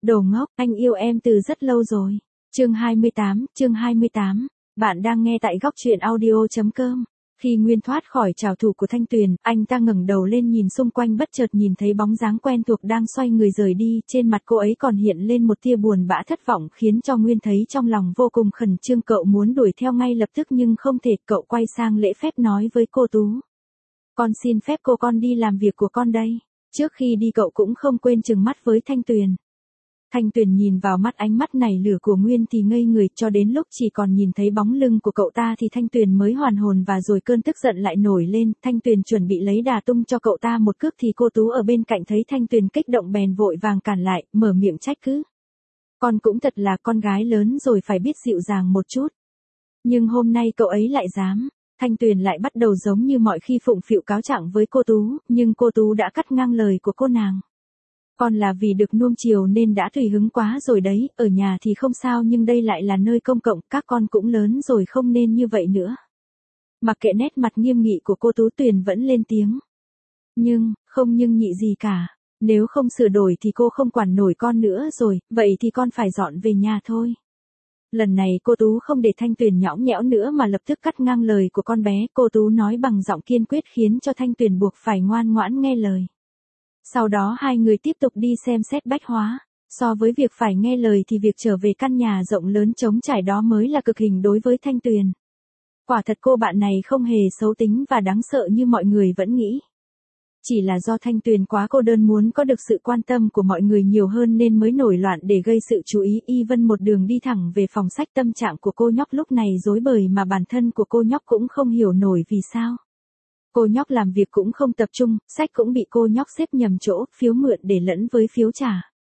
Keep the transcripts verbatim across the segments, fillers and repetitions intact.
Đồ ngốc, anh yêu em từ rất lâu rồi. Chương hai mươi tám, chương hai mươi tám. Bạn đang nghe tại góc truyện audio.com. Khi Nguyên thoát khỏi trảo thủ của Thanh Tuyền, anh ta ngẩng đầu lên nhìn xung quanh, bất chợt nhìn thấy bóng dáng quen thuộc đang xoay người rời đi, trên mặt cô ấy còn hiện lên một tia buồn bã thất vọng, khiến cho Nguyên thấy trong lòng vô cùng khẩn trương. Cậu muốn đuổi theo ngay lập tức nhưng không thể. Cậu quay sang lễ phép nói với cô Tú: "Con xin phép cô, con đi làm việc của con đây." Trước khi đi cậu cũng không quên trừng mắt với Thanh Tuyền. Thanh Tuyền nhìn vào mắt ánh mắt này lửa của Nguyên thì ngây người, cho đến lúc chỉ còn nhìn thấy bóng lưng của cậu ta thì Thanh Tuyền mới hoàn hồn, và rồi cơn tức giận lại nổi lên. Thanh Tuyền chuẩn bị lấy đà tung cho cậu ta một cước thì cô Tú ở bên cạnh thấy Thanh Tuyền kích động bèn vội vàng cản lại, mở miệng trách cứ: "Con cũng thật là con gái lớn rồi, phải biết dịu dàng một chút. Nhưng hôm nay cậu ấy lại dám." Thanh Tuyền lại bắt đầu giống như mọi khi phụng phịu cáo trạng với cô Tú, nhưng cô Tú đã cắt ngang lời của cô nàng: "Con là vì được nuông chiều nên đã tùy hứng quá rồi đấy, ở nhà thì không sao nhưng đây lại là nơi công cộng, các con cũng lớn rồi không nên như vậy nữa." Mặc kệ nét mặt nghiêm nghị của cô Tú, Tuyền vẫn lên tiếng: "Nhưng, không nhưng nhị gì cả. Nếu không sửa đổi thì cô không quản nổi con nữa rồi, vậy thì con phải dọn về nhà thôi." Lần này cô Tú không để Thanh Tuyền nhõng nhẽo nữa mà lập tức cắt ngang lời của con bé. Cô Tú nói bằng giọng kiên quyết khiến cho Thanh Tuyền buộc phải ngoan ngoãn nghe lời. Sau đó hai người tiếp tục đi xem xét bách hóa. So với việc phải nghe lời thì việc trở về căn nhà rộng lớn trống trải đó mới là cực hình đối với Thanh Tuyền. Quả thật cô bạn này không hề xấu tính và đáng sợ như mọi người vẫn nghĩ. Chỉ là do Thanh Tuyền quá cô đơn, muốn có được sự quan tâm của mọi người nhiều hơn nên mới nổi loạn để gây sự chú ý. Y Vân một đường đi thẳng về phòng sách. Tâm trạng của cô nhóc lúc này rối bời mà bản thân của cô nhóc cũng không hiểu nổi vì sao. Cô nhóc làm việc cũng không tập trung, sách cũng bị cô nhóc xếp nhầm chỗ, phiếu mượn để lẫn với phiếu trả.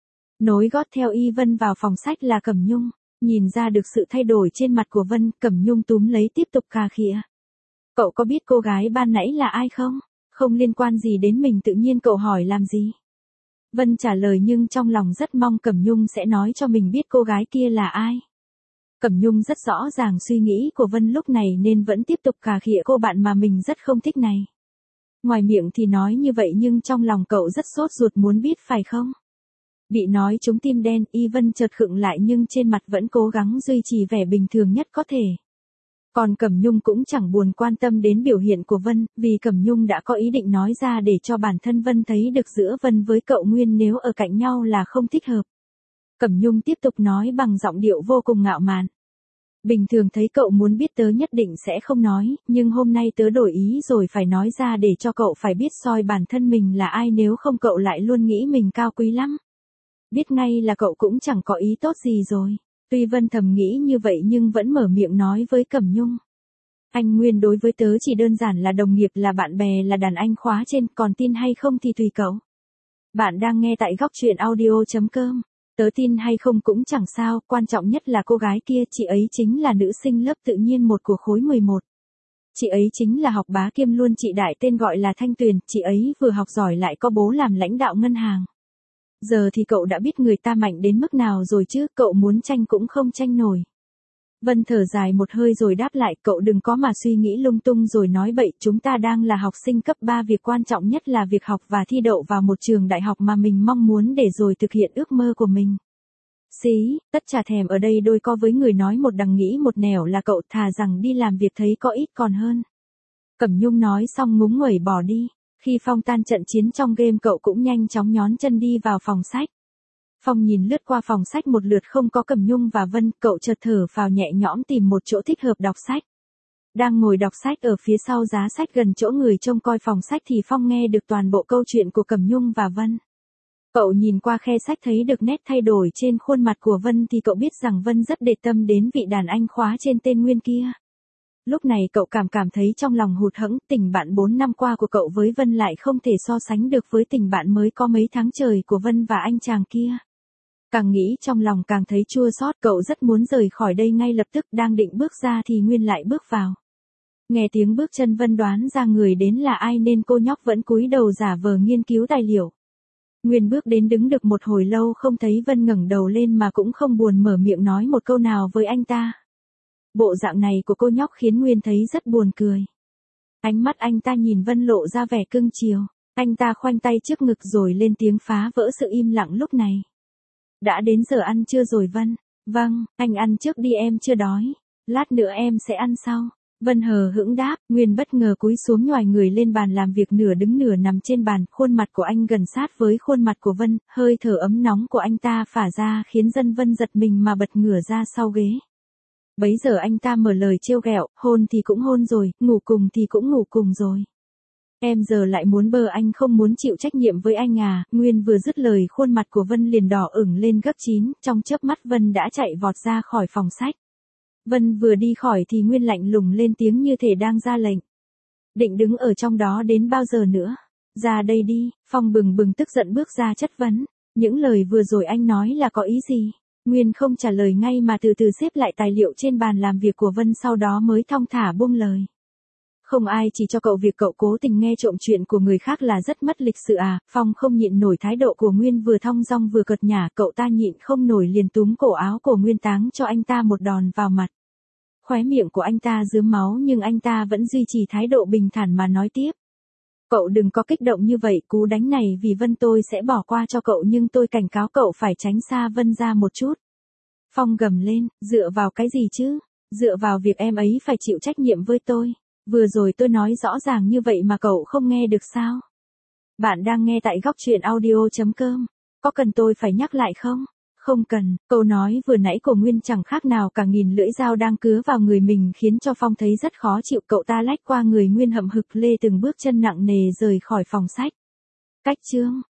Nối gót theo Y Vân vào phòng sách là Cẩm Nhung. Nhìn ra được sự thay đổi trên mặt của Vân, Cẩm Nhung túm lấy tiếp tục cà khịa: "Cậu có biết cô gái ban nãy là ai không? Không liên quan gì đến mình, tự nhiên cậu hỏi làm gì?" Vân trả lời nhưng trong lòng rất mong Cẩm Nhung sẽ nói cho mình biết cô gái kia là ai. Cẩm Nhung rất rõ ràng suy nghĩ của Vân lúc này nên vẫn tiếp tục cà khịa cô bạn mà mình rất không thích này. Ngoài miệng thì nói như vậy nhưng trong lòng cậu rất sốt ruột muốn biết phải không? Bị nói trúng tim đen, Y Vân chợt khựng lại nhưng trên mặt vẫn cố gắng duy trì vẻ bình thường nhất có thể. Còn Cẩm Nhung cũng chẳng buồn quan tâm đến biểu hiện của Vân, vì Cẩm Nhung đã có ý định nói ra để cho bản thân Vân thấy được giữa Vân với cậu Nguyên nếu ở cạnh nhau là không thích hợp. Cẩm Nhung tiếp tục nói bằng giọng điệu vô cùng ngạo mạn: "Bình thường thấy cậu muốn biết tớ nhất định sẽ không nói, nhưng hôm nay tớ đổi ý rồi, phải nói ra để cho cậu phải biết soi bản thân mình là ai, nếu không cậu lại luôn nghĩ mình cao quý lắm. Biết ngay là cậu cũng chẳng có ý tốt gì rồi." Tuy Vân thầm nghĩ như vậy nhưng vẫn mở miệng nói với Cẩm Nhung: "Anh Nguyên đối với tớ chỉ đơn giản là đồng nghiệp, là bạn bè, là đàn anh khóa trên, còn tin hay không thì tùy cậu." Bạn đang nghe tại góc truyện audio.com. Tớ tin hay không cũng chẳng sao, quan trọng nhất là cô gái kia, chị ấy chính là nữ sinh lớp tự nhiên một của khối mười một. Chị ấy chính là học bá kiêm luôn chị đại, tên gọi là Thanh Tuyền, chị ấy vừa học giỏi lại có bố làm lãnh đạo ngân hàng. Giờ thì cậu đã biết người ta mạnh đến mức nào rồi chứ, cậu muốn tranh cũng không tranh nổi." Vân thở dài một hơi rồi đáp lại: "Cậu đừng có mà suy nghĩ lung tung rồi nói bậy, chúng ta đang là học sinh cấp ba, việc quan trọng nhất là việc học và thi đậu vào một trường đại học mà mình mong muốn để rồi thực hiện ước mơ của mình. Xí, tất chả thèm ở đây đôi co với người nói một đằng nghĩ một nẻo là cậu, thà rằng đi làm việc thấy có ít còn hơn." Cẩm Nhung nói xong ngúng nguẩy bỏ đi. Khi Phong tan trận chiến trong game cậu cũng nhanh chóng nhón chân đi vào phòng sách. Phong nhìn lướt qua phòng sách một lượt không có Cẩm Nhung và Vân, cậu chợt thở phào nhẹ nhõm tìm một chỗ thích hợp đọc sách. Đang ngồi đọc sách ở phía sau giá sách gần chỗ người trông coi phòng sách thì Phong nghe được toàn bộ câu chuyện của Cẩm Nhung và Vân. Cậu nhìn qua khe sách thấy được nét thay đổi trên khuôn mặt của Vân thì cậu biết rằng Vân rất để tâm đến vị đàn anh khóa trên tên Nguyên kia. Lúc này cậu cảm cảm thấy trong lòng hụt hẫng, tình bạn bốn năm qua của cậu với Vân lại không thể so sánh được với tình bạn mới có mấy tháng trời của Vân và anh chàng kia. Càng nghĩ trong lòng càng thấy chua xót, cậu rất muốn rời khỏi đây ngay lập tức, đang định bước ra thì Nguyên lại bước vào. Nghe tiếng bước chân Vân đoán ra người đến là ai nên cô nhóc vẫn cúi đầu giả vờ nghiên cứu tài liệu. Nguyên bước đến đứng được một hồi lâu không thấy Vân ngẩng đầu lên mà cũng không buồn mở miệng nói một câu nào với anh ta. Bộ dạng này của cô nhóc khiến Nguyên thấy rất buồn cười. Ánh mắt anh ta nhìn Vân lộ ra vẻ cưng chiều. Anh ta khoanh tay trước ngực rồi lên tiếng phá vỡ sự im lặng lúc này. Đã đến giờ ăn trưa rồi Vân. Vâng, anh ăn trước đi em chưa đói. Lát nữa em sẽ ăn sau. Vân hờ hững đáp, Nguyên bất ngờ cúi xuống nhoài người lên bàn làm việc nửa đứng nửa nằm trên bàn, khuôn mặt của anh gần sát với khuôn mặt của Vân, hơi thở ấm nóng của anh ta phả ra khiến dân Vân giật mình mà bật ngửa ra sau ghế. Bấy giờ anh ta mở lời trêu ghẹo, hôn thì cũng hôn rồi, ngủ cùng thì cũng ngủ cùng rồi. Em giờ lại muốn bơ anh không muốn chịu trách nhiệm với anh à, Nguyên vừa dứt lời khuôn mặt của Vân liền đỏ ửng lên gấp chín, trong chớp mắt Vân đã chạy vọt ra khỏi phòng sách. Vân vừa đi khỏi thì Nguyên lạnh lùng lên tiếng như thể đang ra lệnh. Định đứng ở trong đó đến bao giờ nữa? Ra đây đi, Phong bừng bừng tức giận bước ra chất vấn. Những lời vừa rồi anh nói là có ý gì? Nguyên không trả lời ngay mà từ từ xếp lại tài liệu trên bàn làm việc của Vân sau đó mới thong thả buông lời. Không ai chỉ cho cậu việc cậu cố tình nghe trộm chuyện của người khác là rất mất lịch sự à, Phong không nhịn nổi thái độ của Nguyên vừa thong dong vừa cợt nhả, cậu ta nhịn không nổi liền túm cổ áo của Nguyên táng cho anh ta một đòn vào mặt. Khóe miệng của anh ta rướm máu nhưng anh ta vẫn duy trì thái độ bình thản mà nói tiếp. Cậu đừng có kích động như vậy, cú đánh này vì Vân tôi sẽ bỏ qua cho cậu nhưng tôi cảnh cáo cậu phải tránh xa Vân ra một chút. Phong gầm lên, dựa vào cái gì chứ? Dựa vào việc em ấy phải chịu trách nhiệm với tôi. Vừa rồi tôi nói rõ ràng như vậy mà cậu không nghe được sao? Bạn đang nghe tại góc truyện audio chấm com. Có cần tôi phải nhắc lại không? Không cần, câu nói vừa nãy của Nguyên chẳng khác nào cả nghìn lưỡi dao đang cứa vào người mình khiến cho Phong thấy rất khó chịu. Cậu ta lách qua người Nguyên hậm hực lê từng bước chân nặng nề rời khỏi phòng sách. Cách chương